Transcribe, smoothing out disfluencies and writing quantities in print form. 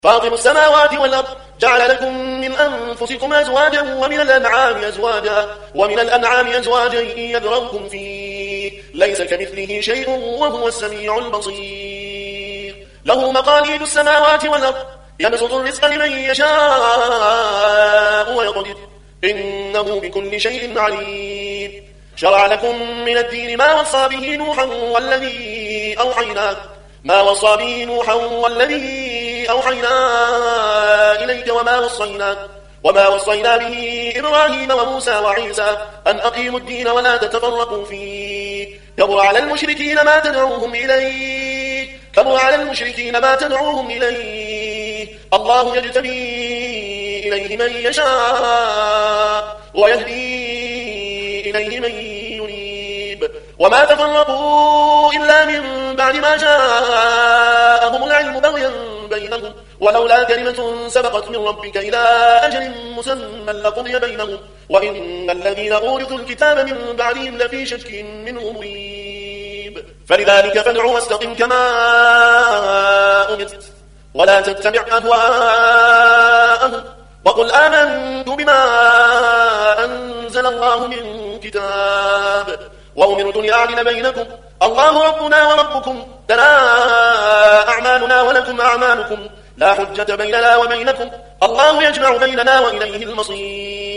فاطر السماوات والأرض جعل لكم من أنفسكم أزواجا ومن الأنعام أزواجا يذرأكم فيه ليس كمثله شيء وهو السميع البصير له مقاليد السماوات والأرض يبسط الرزق لمن يشاء ويقدر إنه بكل شيء عليم شرع لكم من الدين ما وصى به نوحا والذي أوحينا إليك وما وصينا به إبراهيم وموسى وعيسى أن أقيموا الدين ولا تتفرقوا فيه كبر على المشركين ما تدعوهم إليه الله يجتبي إليه من يشاء ويهدي إليه من ينيب وما تفرقوا إلا من بعد ما جاءهم العلم بغيا بينهم ولولا كلمة سبقت من ربك إلى أجل مسمى لقضي بينهم وإن الذين أورثوا الكتاب من بعدهم لفي شك منه مريب فلذلك فادع واستقم كما أمرت ولا تتبع أهواءهم وقل آمنت بما أنزل الله من كتاب وأمرت لأعدل بينكم الله ربنا وربكم لنا أعمالنا ولكم أعمالكم لا حجة بيننا وبينكم الله يجمع بيننا وإليه المصير